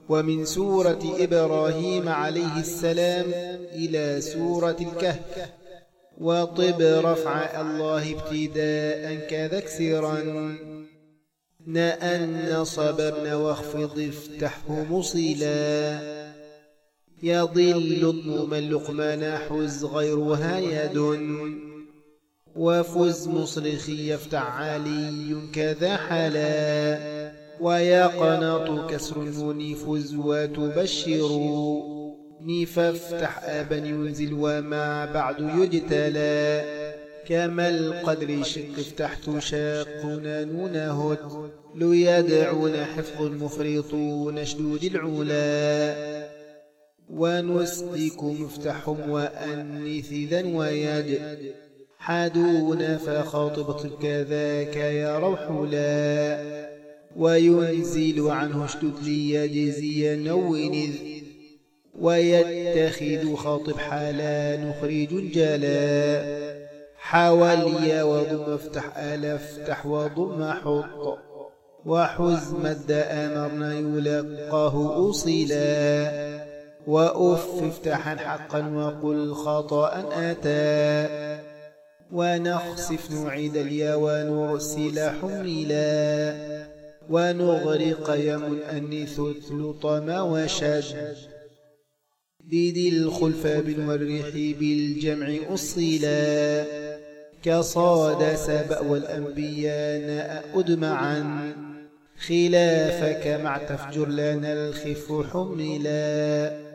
ومن سورة إبراهيم عليه السلام إلى سورة الكهف. وطب رفع الله ابتداء كذا كسرا نأن صبرنا واخفض افتحه مصيلا. يضل الضم اللقمان حز غيرها يد وفز مصرخ يفتح علي كذا حلا. ويا قناط كسر النون فز وتبشر فافتح أبا ينزل وما بعد يجتلى. كما القدر شق افتح تشاقنا نونه ليدعون حفظ المفرطون شدود العلا. ونسقيكم افتحهم وأنث ذا ويد حدون فخاطبة كذاك يا روح لا. وينزل عنه اشدد ليجزي نون ويتخذ خاطب حالا نخرج الجلا. حوالي وضم افتح افتح وضم حط وحز مد أمرنا يلقاه أصيلا. وأف افتحا حقا وقل خطأ أتى ونخسف نعيد اليا ونرسل حملا. ونغرق يم أنث لطم وشد ديد الخلف بالورح بالجمع أصيلا. كصاد سبأ والأنبياء أدمعا خلافك مع تفجر لنا الخف حملا.